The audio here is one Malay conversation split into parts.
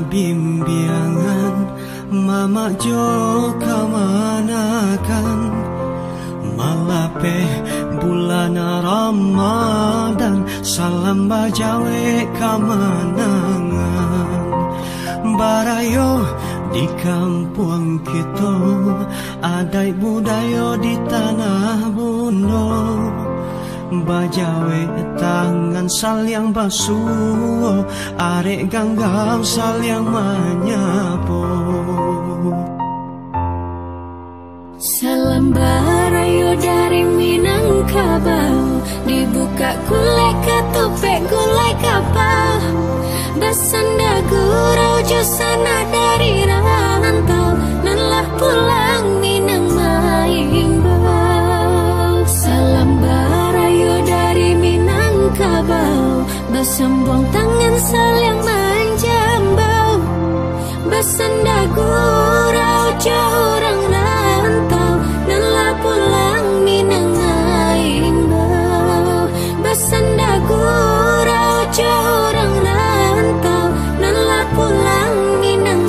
bimbiangan mama jo kamanakan malape bulan Ramadan salam bajawe kamanangan barayo di kampung kita adai budaya di tanah bundo bajawe tangan saling basuh arek ganggam saling menyapu salam barayo dari Minangkabau dibuka gulai ketupek gulai kapal bersanda gurau jusana dari rantau nanlah pulang Minang Maimbau salam barayo dari Minangkabau bersembong tangan saling menjambau bersanda gurau jorang rantau nanlah pulang Minang Maimbau bersanda gurau jorang rantau nanlah pulang Minang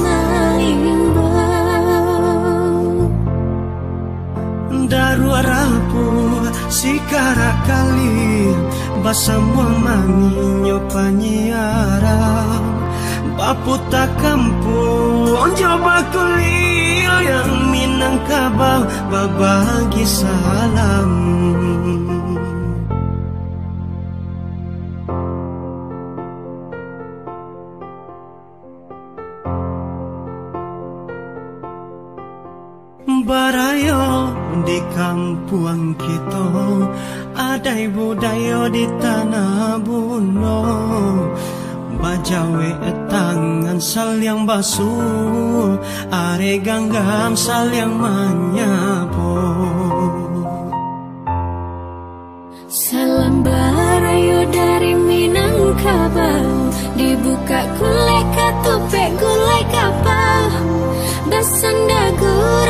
Maimbau daru rapu sikara kali basambuang manginyo panyiarang baputa kampung coba kulil yang Minangkabau babagi salam barayo di kampung kita adai budaya di tanah bundo bajawe tangan saling basuh are ganggam saling menyapu salam barayo dari Minangkabau dibuka gulai ketupek gulai kapal bersanda gurau